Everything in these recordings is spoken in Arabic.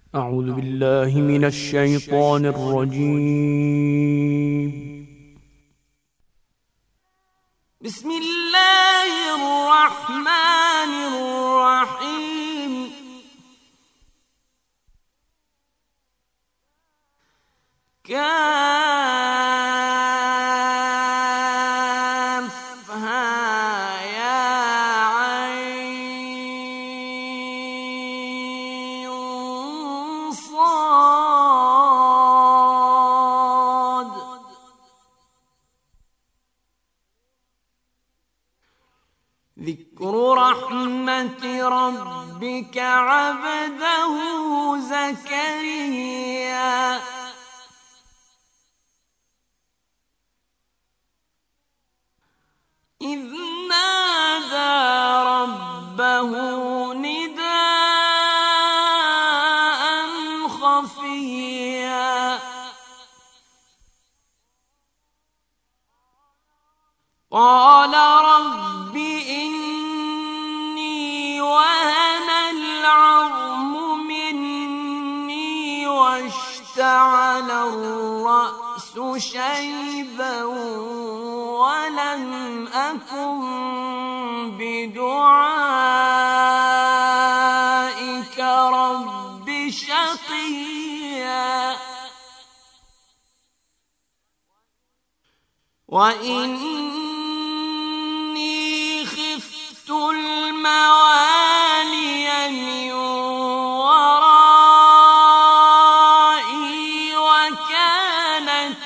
أعوذ بالله من الشيطان الرجيم. بسم الله الرحمن الرحيم. كافها يا عين صاد. ذكر رحمة ربك عبده زكريا إذ نادى ربه نداء خفيا قال رب إني وهن العظم مني واشتعل الرأس شيبا ولم أكن بدعائك رب شقيا وإني خفت الموالي من ورائي وكانت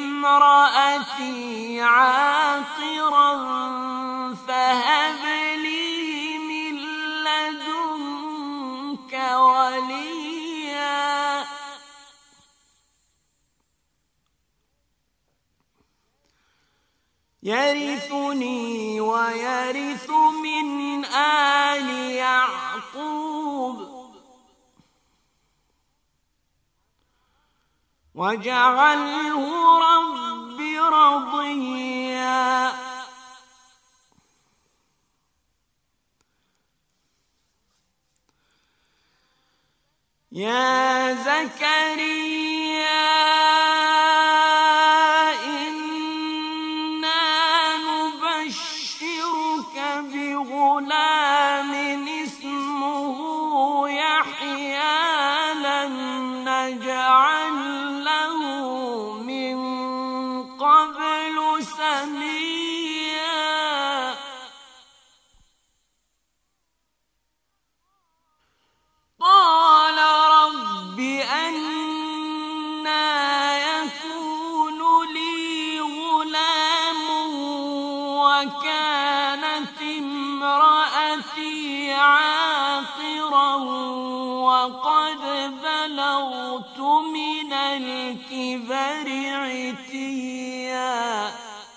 امرأتي عاقرا فهب لي من لدنك وليا يرثني ويرث من آل يعقوب واجعله رب رضيا يا زكريا بغلام اسمه يحيى لم نجعل له من قبل سميا قال رب أنى يكون لي غلام وكانت امرأتي عاقرا وقد بلغت من الكبر عتيا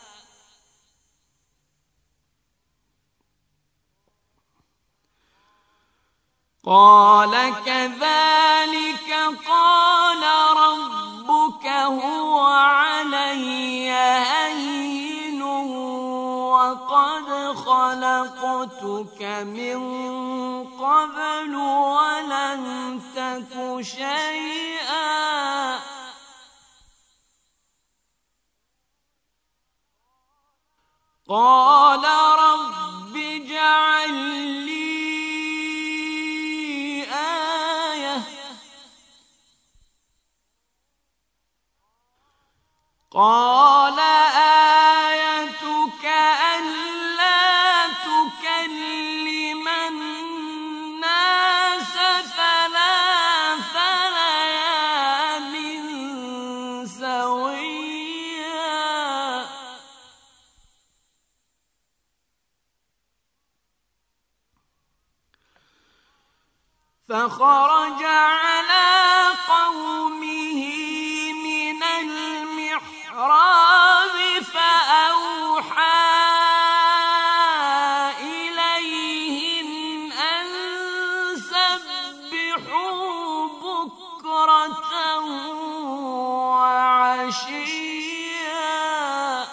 قال كذلك قال ربك هو علي هين وقد خلقتك من قبل ولم تك شيئا قال رب اجعل لي آية قال آيتك ألا تكلم الناس ثلاث ليال سويا فخرج على قومه من المحراب فأوحى إليهم أن سبحوا بكرة وعشيا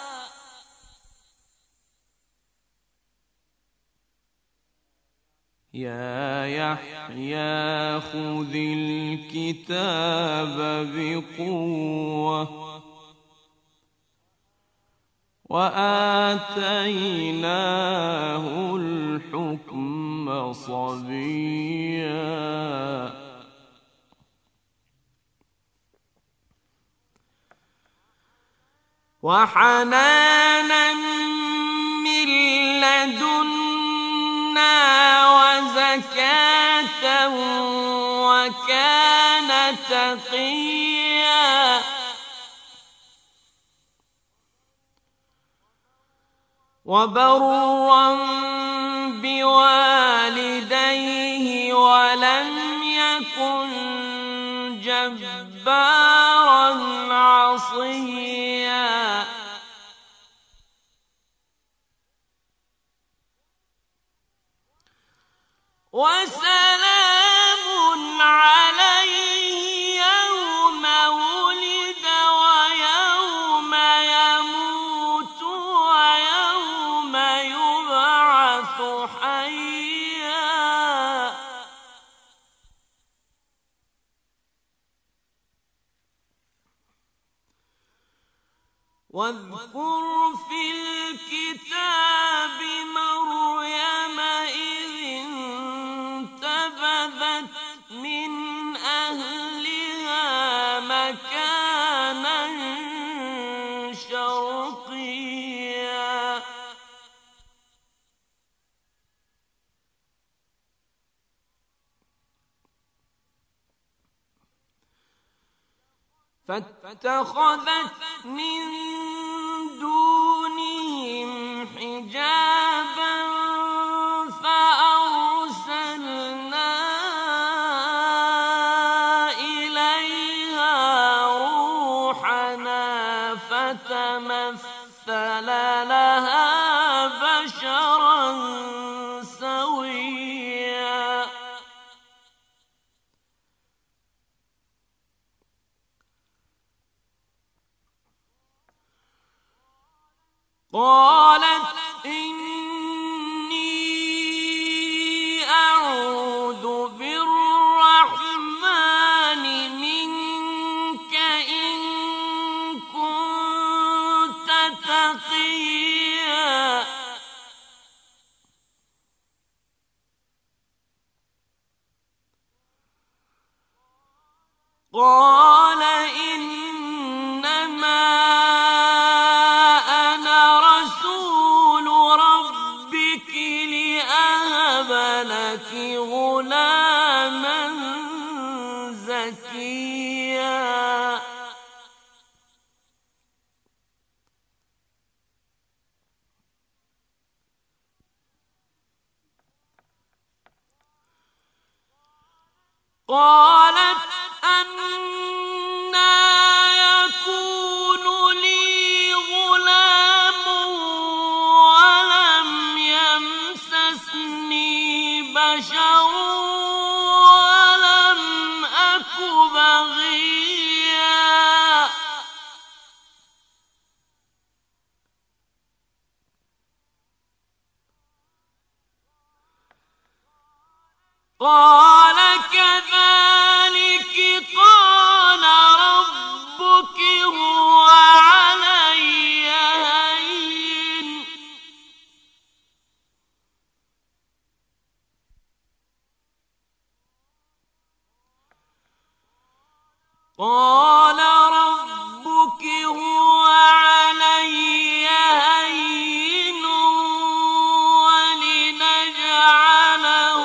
يا يحيى يحيى خذ الكتاب بقوة وآتيناه الحكم صبيا وحنانا من لدنا وزكاة وكان تقيا وبرا بوالديه ولم يكن جبارا عصيا وسلام عليه يوم ولد ويوم يموت ويوم يبعث حيا واذكر في الكتاب مريم إذ انتبذت من أهلها مكانا شرقيا فاتخذت من دونهم حجابا فأرسلنا إليها روحنا فتمثل لها بشرا سويا قالت إني أعوذ بالرحمن منك إن كنت تقيا قال إنما غلاما زكيا قالت أنى يكون لي غلام ولم يمسسني بشر ولم أك بغيا قال كذلك قال ربك هو علي هين قال ربك هو علي هين ولنجعله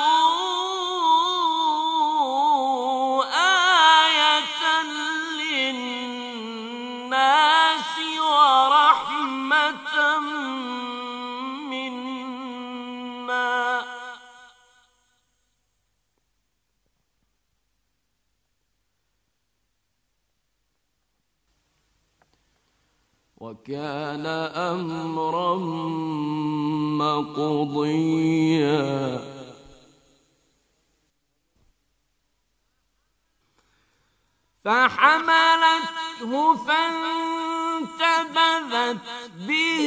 آية للناس ورحمة منا وكان أمرا مقضيا فحملته فانتبذت به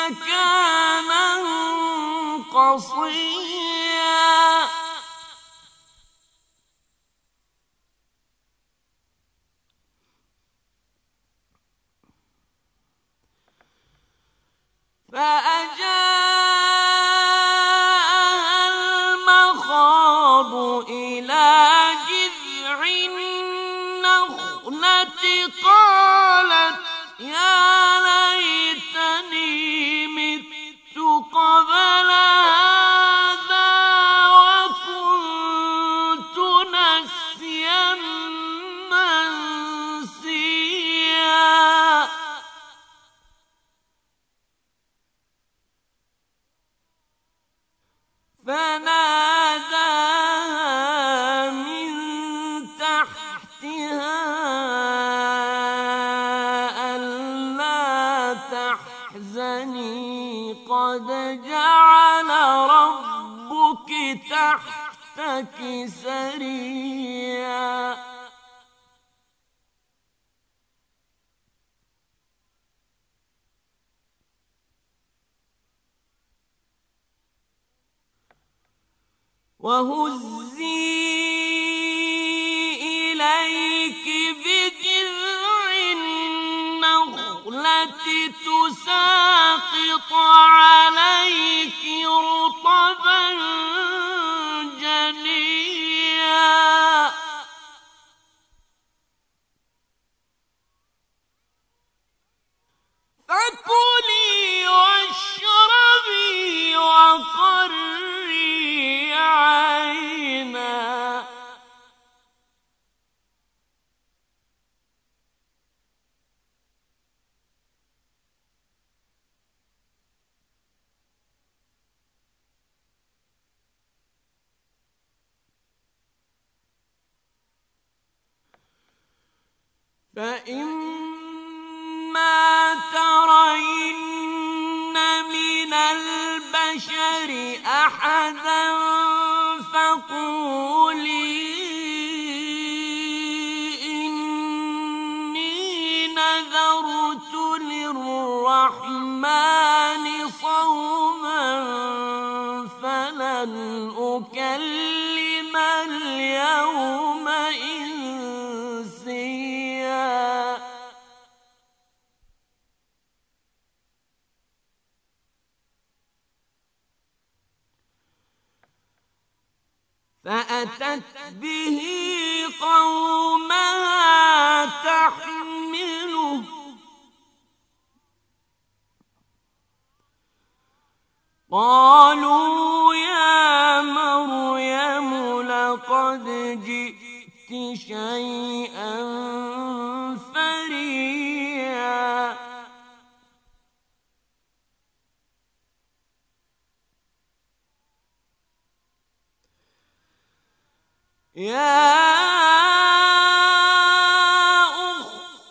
مكانا قصيا فأجاءها المخاض إلى جذع النخلة قالت يا ليتني مت قبل هذا وكنت نسيا منسيا فناداها من تحتها ألا تحزني قد جعل ربك تحتك سريا وهزي إليك بجذع النخلة تساقط عليك رطبا جنيا فكلي واشربي وقري عينا فإما ترين من البشر أحدا فقولي إني نذرت للرحمن صوما فلن أكلم اليوم إنسيا فأتت به قومها تحمله قالوا يا مريم لقد جئت شيئا فريا يا أخت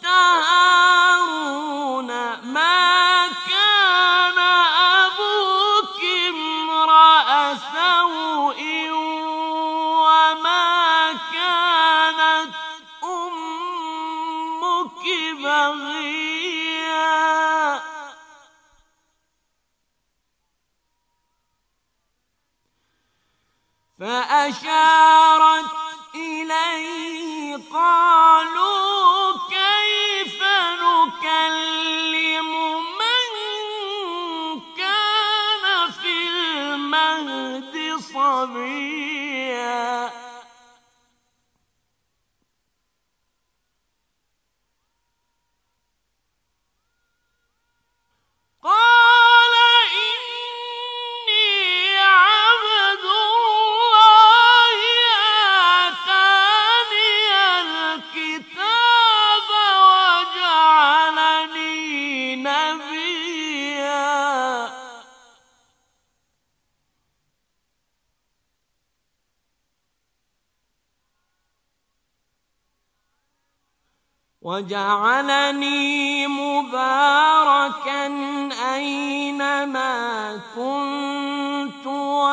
هارون ما كان أبوك امرأ سوء وما كانت أمك بغيا فأشارت إليه قالوا كيف نكلم من كان في المهد صبيا قال إني عبد الله آتاني الكتاب وجعلني نبيا وجعلني مباركا أينما كنت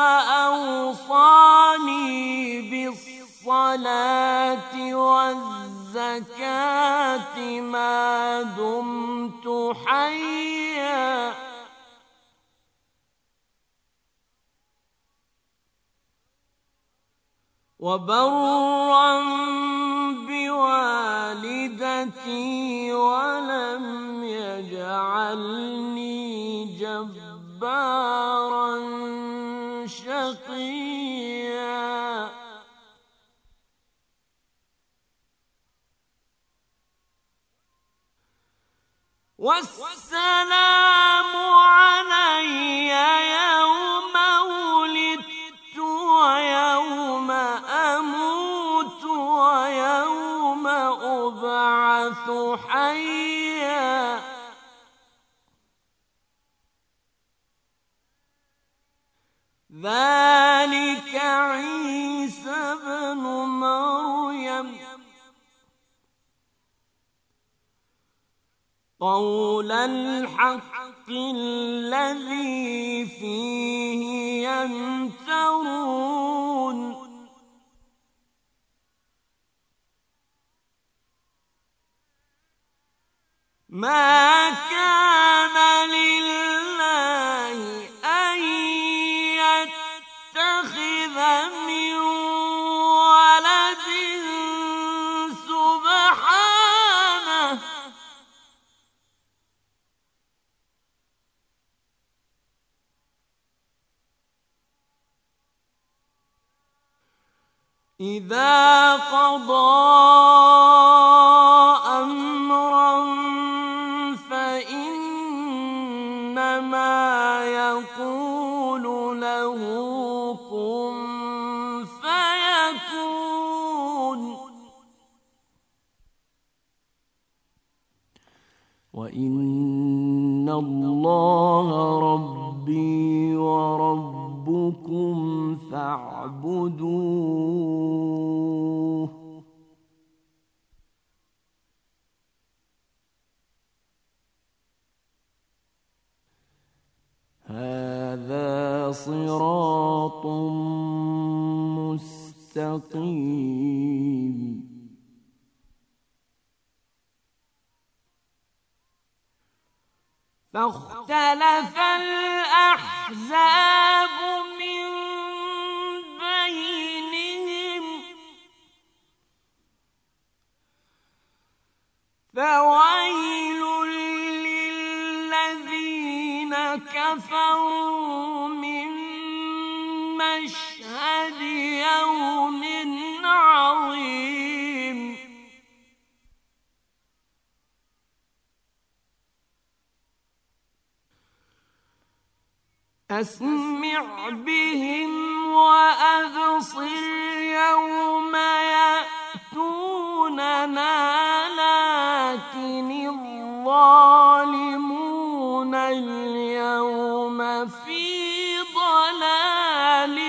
وأوصاني بالصلاة والزكاة ما دمت حيا وبرا بوالدتي ولم يجعلني جبارا والسلام علي يوم ولدت ويوم أموت ويوم أبعث حيا ذلك عيسى بن مريم قول الحق الذي فيه يمترون ما كان لله أن يتخذ من ولد سبحانه إذا قضى أمرا فإنما يقول له كن فيكون وإن الله ربي وربكم فاعبدوه هذا صراط مستقيم فاختلف الأحزاب من بينهم فويل للذين كفروا من مشهد يوم عظيم أسمع بهم وأبصر يوم يأتوننا لكن الظالمون اليوم في ضلال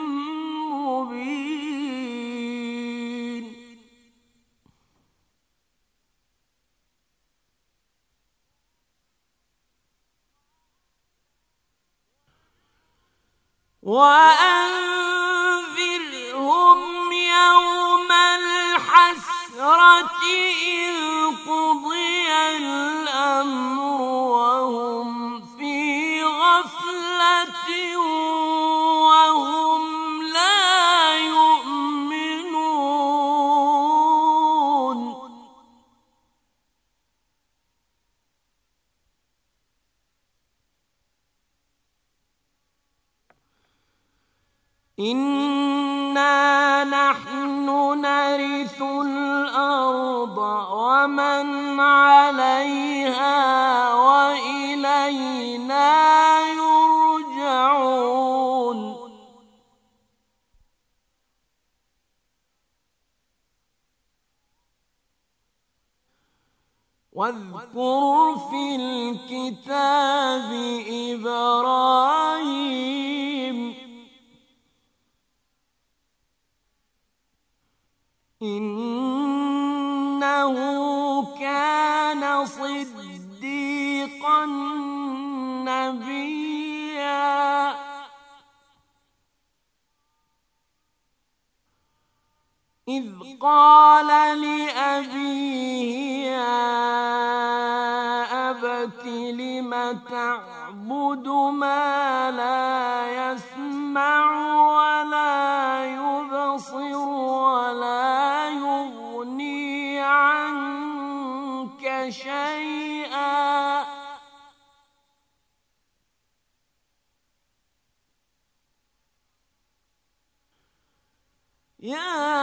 مبين وأنذرهم يوم الحسرة إذ قضي الأمر وهم في غفلة وهم لا يؤمنون إنا نحن نرث الأرض ومن عليها وإلينا يرجعون واذكر في الكتاب إبراهيم إنه كان صديقا نبيا إذ قال لأبيه يا أبت لم تعبد ما لا يسمع ولا يبصر ولا يغني عنك شيئا يا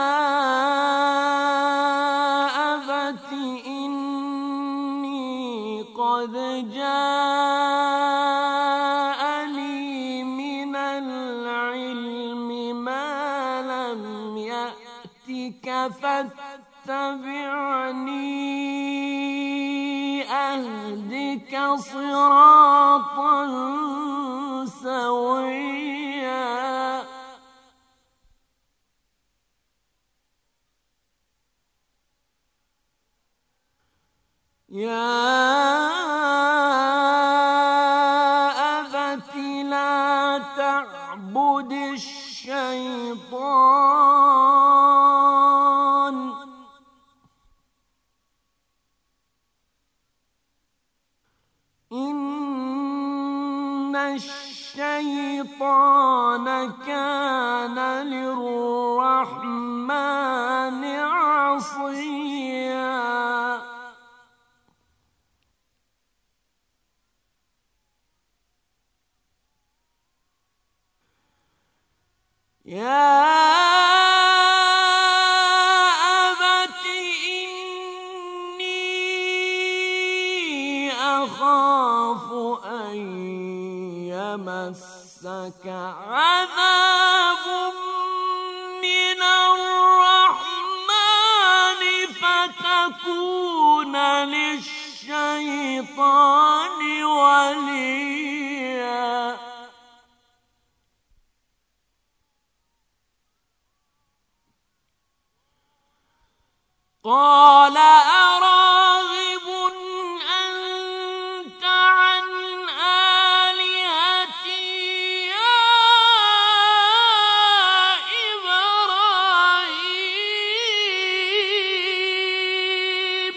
أبت إني قد قد جاءني من العلم ما لم يأتك فاتبعني أهدك صراطا سويا يا أبت لا تعبد الشيطان إن الشيطان كان للرحمن عصيا يا أبت إني أخاف أن يمسك عذاب من الرحمن فتكون للشيطان وليا قال أراغب أنت عن آلهتي يا إبراهيم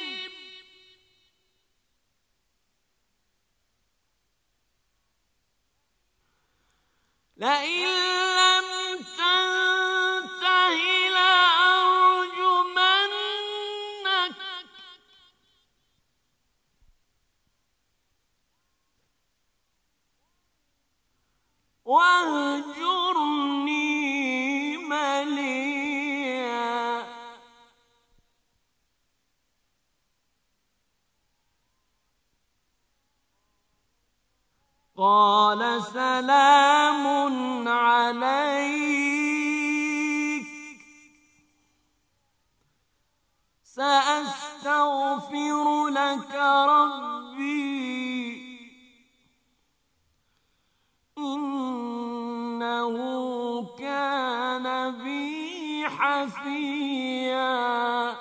لئن لم تنته لأرجمنك واهجرني مليا قال سلام عليك سأستغفر لك ربي إنه كان بي حفيا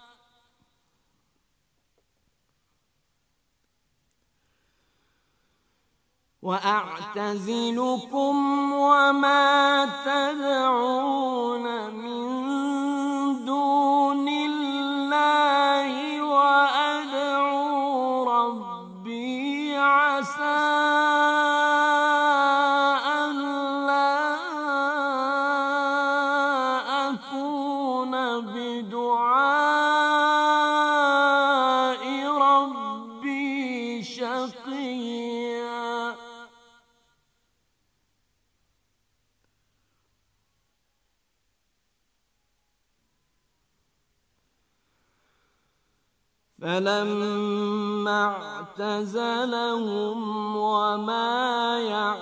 وأعتزلكم وما تدعون من دون الله وأدعو ربي عسى ألا أكون بدعاء ربي شقيا فلما اعتزلهم وما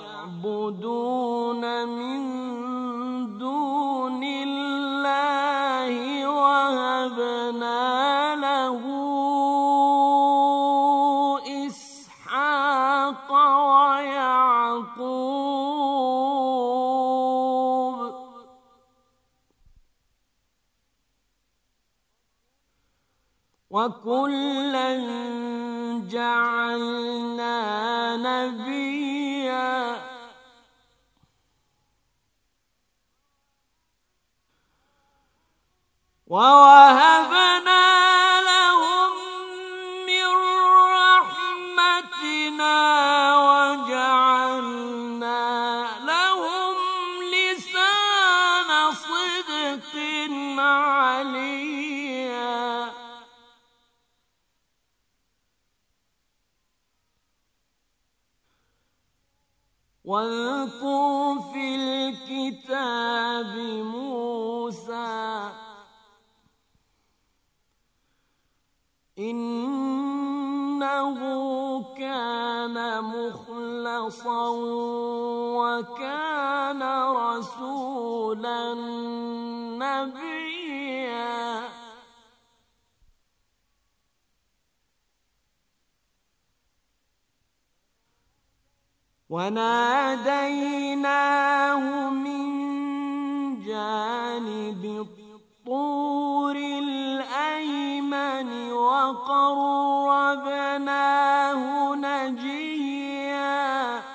يعبدون من دون الله وهبنا له إسحاق ويعقوب وكلا جعلنا نبيا ووهبنا لهم من رحمتنا وجعلنا لهم لسان صدق عليا واذكر في الكتاب موسى إنه كان مخلصا وكان رسولا نبيا وناديناه من جانب الطور الأيمن وقربناه نجيا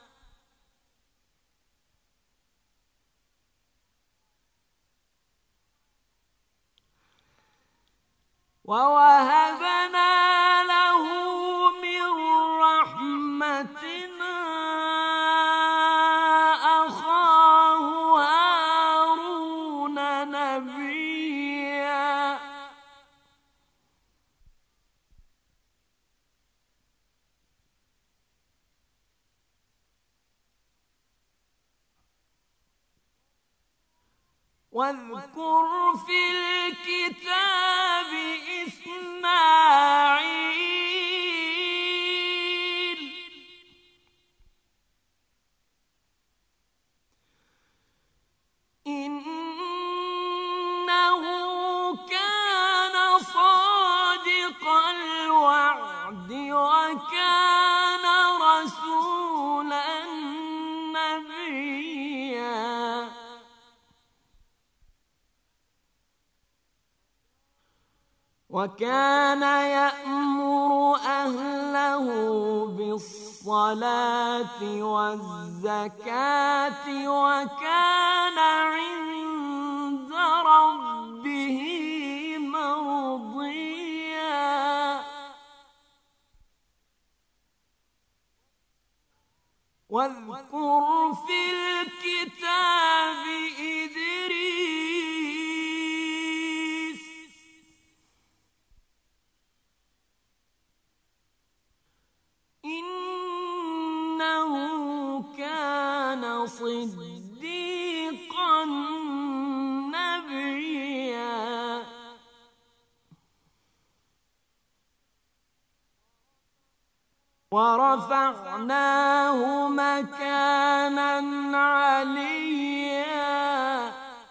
ووهبنا له من رحمتنا أخاه هارون نبيا واذكر في الكتاب إسماعيل إنه كان صادق الوعد وكان رسولا نبيا وكان يأمر أهله بالصلاة والزكاة وكان عند ربه مرضيا واذكر في الكتاب إدريس إنه كان صديقا نبيا ورفعناه مكانا عليا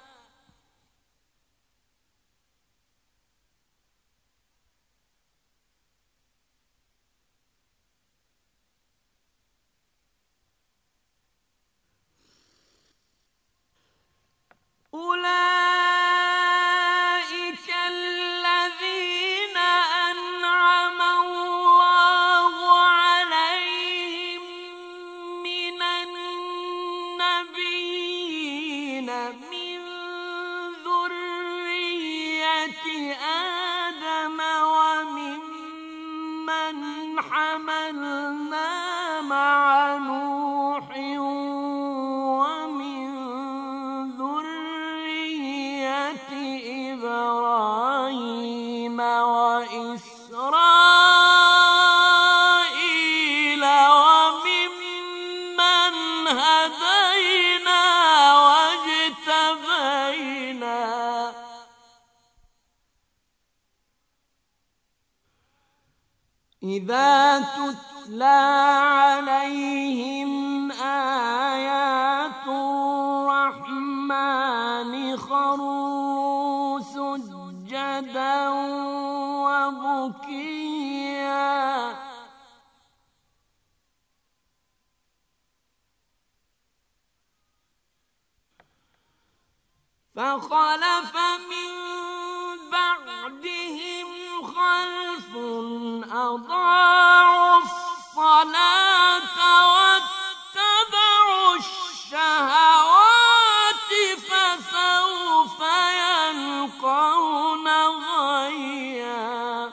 أولئك الذين أنعم الله عليهم من النبيين من ذرية آدم وممن حملنا مع نوح ومن ذرية إبراهيم وإسرائيل وممن هدينا واجتبينا إذا تتلى عليهم آيات الرحمن خروا سجدا وبكيا فخلف من بعدهم خلف أضاعوا الصلاة واتبعوا الشهوات فسوف يلقون غيا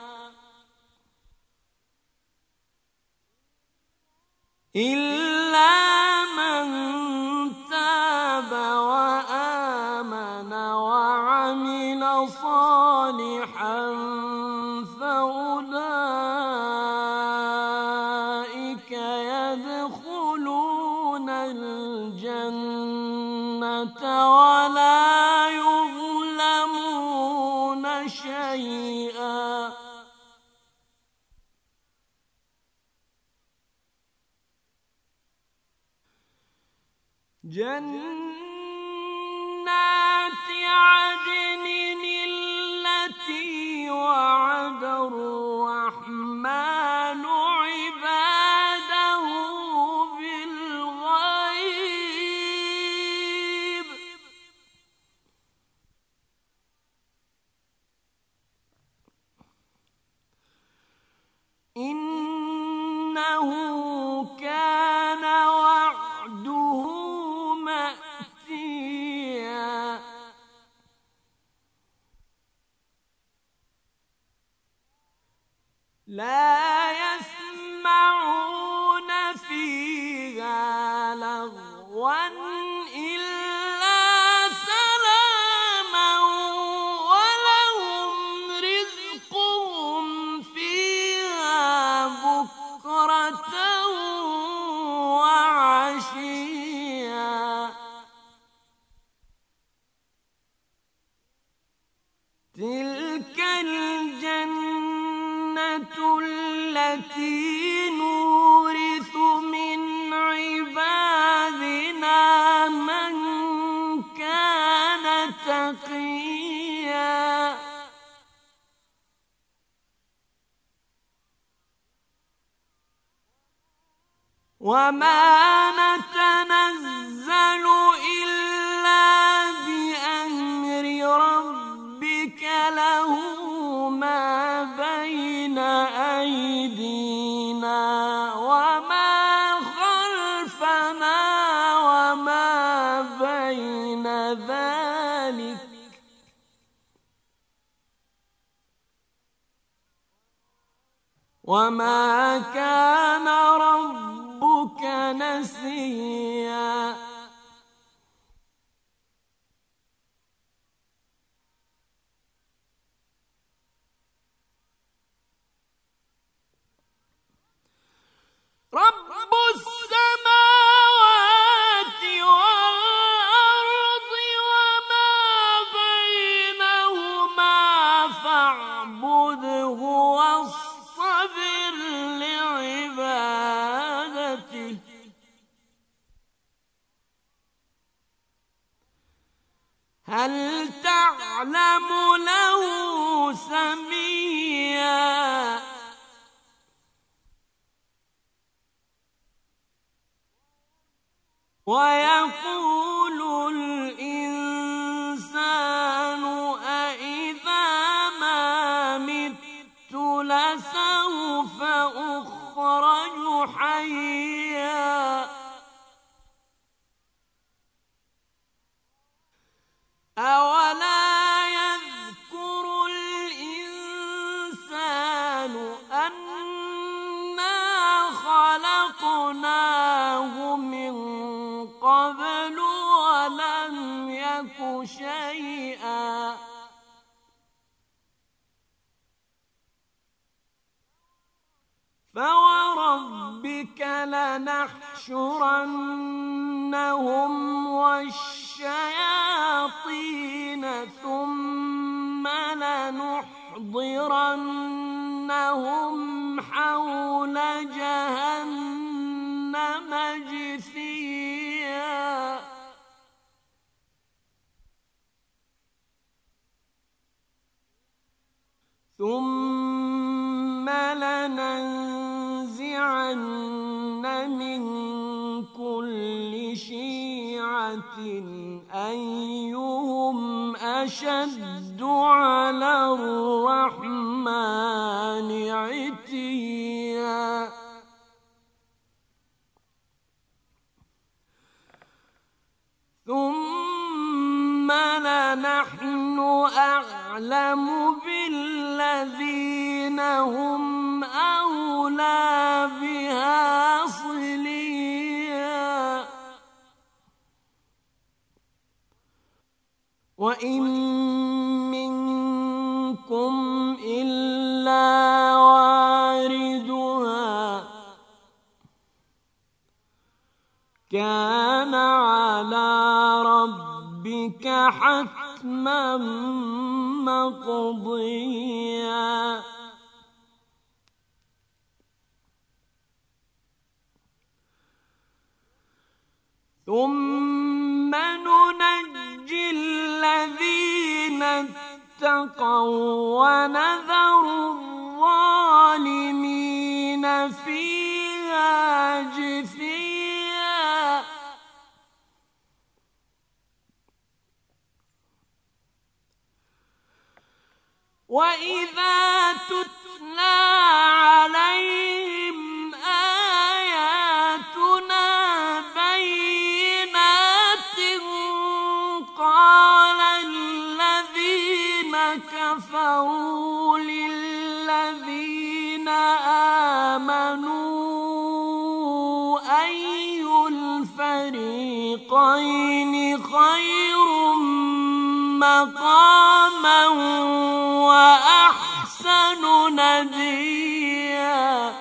إلا من تاب وآمن وعمل صالحا فأولئك يدخلون الجنة ولا يظلمون شيئا جنات عدن التي وعد الرحمن عباده بالغيب إنه كان وعده مأتيا لا يسمعون فيها لغوا إلا سلاما ولهم رزقهم فيها بكرة وعشيا تلك الجنة التي نورث من عبادنا من كان تقيا وما نتنزل إلا بأمر ربك له ما بين أيدينا وما خلفنا وما بين ذلك وما كان ربك نسيا رب السماوات والأرض وما بينهما فاعبده واصطبر لعبادته هل تعلم له سميا ويقول الإنسان أإذا ما مت لسوف أخرج حيا أولا يذكر الإنسان أنا خلقناه من قبل ولم يك شيئا فوربك لنحشرنهم والشياطين ثم لنحضرنهم حول جهنم جثيا ثم لننزعن من كل شيعة أيهم أشد على الرحمن عتيا ثم لنحن أعلم بالذين هم أولى بها صليا وإن منكم إلا واردها كان على ربك حتما مقضيا ثم اتقوا ونذر الظالمين فيها جثيا وإذا تتلى عليهم آياتنا بينات قال الذين كفروا للذين آمنوا أي الفريقين خير مقاما وأحسن نديا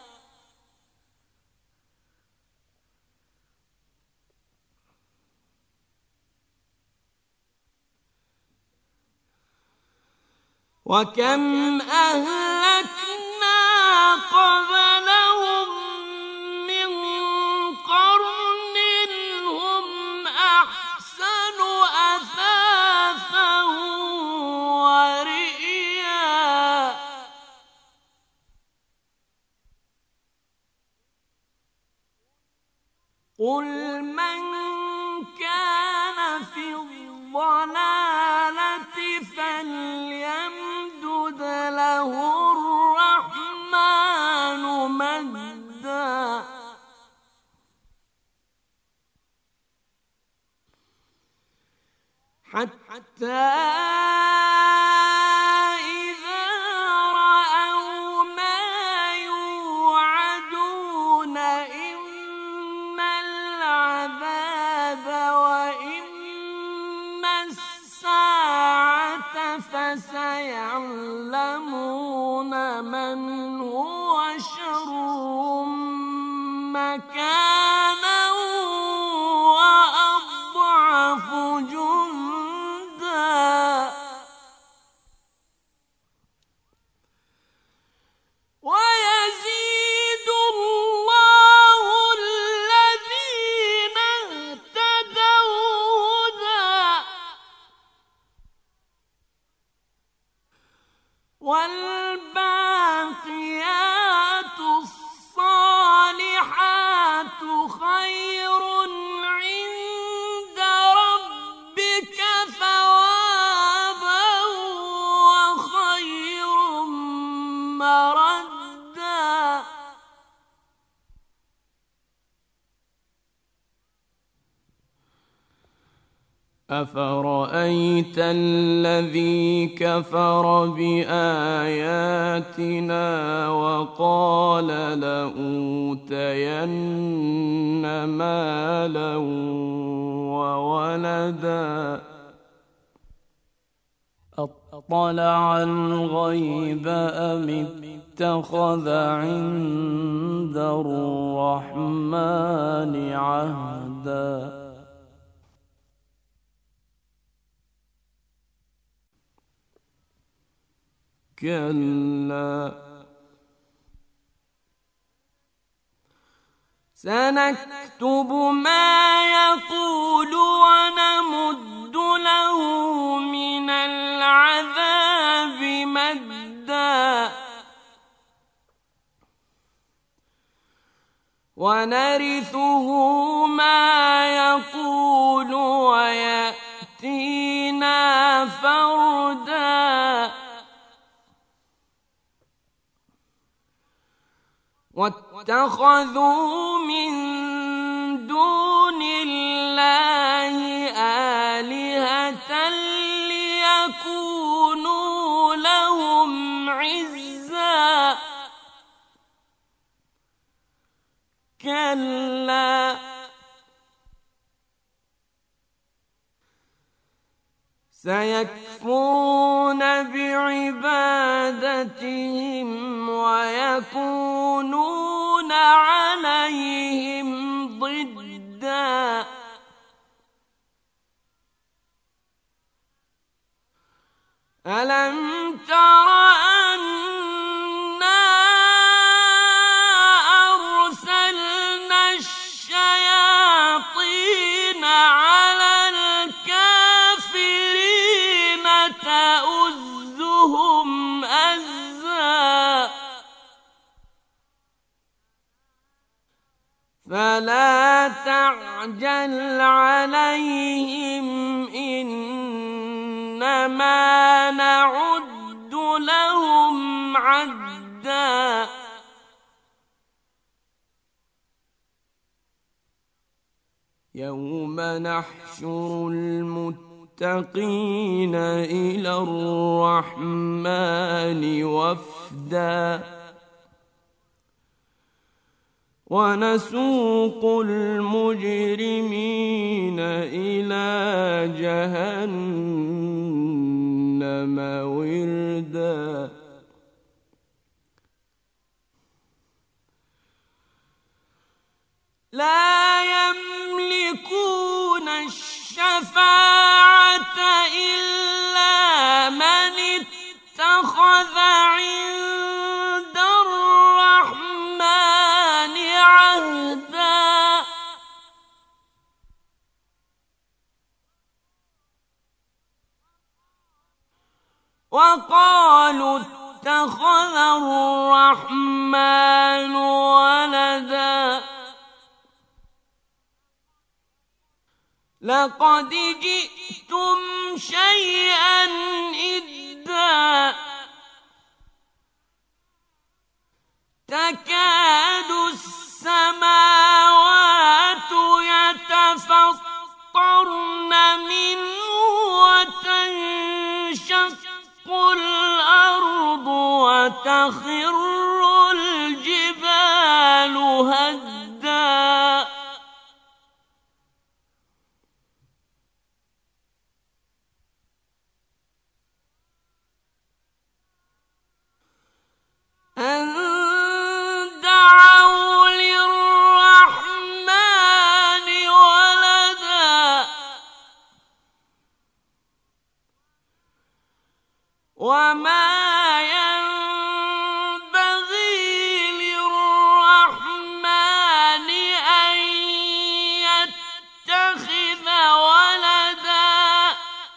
وكم أهلكنا قبلهم من قرن هم أحسن أثاثا ورئيا قل من كان في الضلالة فليمدد له الرحمن مدا حتى إذا رأوا ما يوعدون إما العذاب وإما الساعة فسيعلمون من هو شر مكانا وأضعف جندا ويزيد الله الذين اهتدوا هدى والباقيات الصالحات خير عند ربك ثوابا وخير مردا أفرأيت الذي كفر بآياتنا وقال لأوتين مالا وولدا أطلع الغيب أم اتخذ عند الرحمن عهدا كلا سنكتب ما يقول ونمد له من العذاب مدا ونرثه ما يقول ويأتينا فردا واتخذوا من دون الله آلهة ليكونوا لهم عزا كلا سيكفرون بعبادتهم ويكونون عليهم ضدا ألم تر أنا أرسلنا الشياطين على الكافرين تؤذي تعجل عليهم إنما نعد لهم عدا يوم نحشر المتقين إلى الرحمن وفدا ونسوق المجرمين إلى جهنم وردا لا يملكون الشفاعة إلا من اتخذ عند الرحمن عهدا وقالوا اتخذ الرحمن ولدا لقد جئتم شيئا إدا تكاد السماوات يتفطرن منه وتنشق الأرض وتخر الجبال هدا أن دعوا للرحمن ولدا وما ينبغي للرحمن أن يتخذ ولدا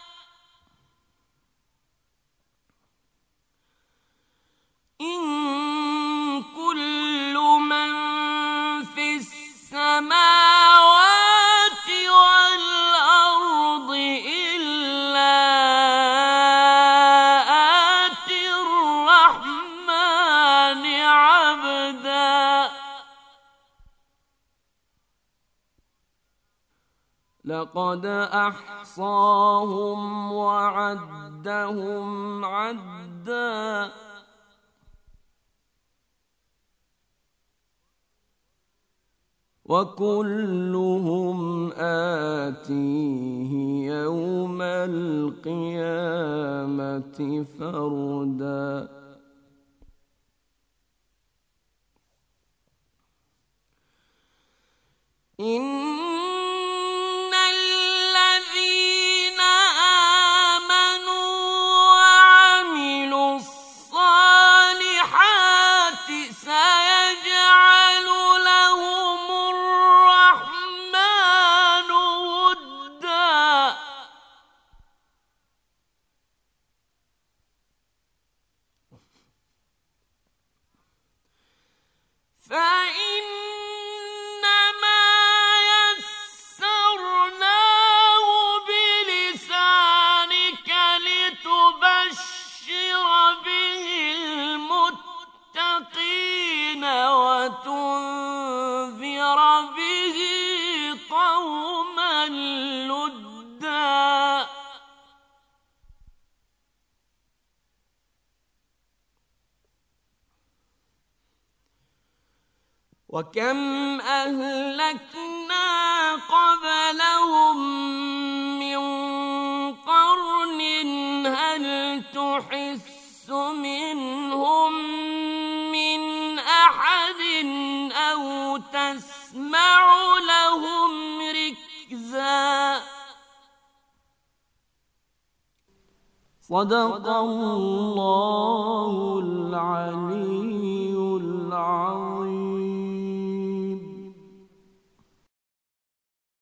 إن كل من في السماوات والأرض إلا آتي الرحمن عبدا لقد أحصاهم وعدهم عدا وكلهم آتيه يوم القيامة فردا إن الذين آمنوا وعملوا الصالحات سيجعل لهم الرحمن ودا فإنما يسرناه بلسانك لتبشر به المتقين وتنذر به قوما لدا وكم أهلكنا قبلهم من قرن هل تحس منهم من أحد أو تسمع لهم ركزا صدق الله العليم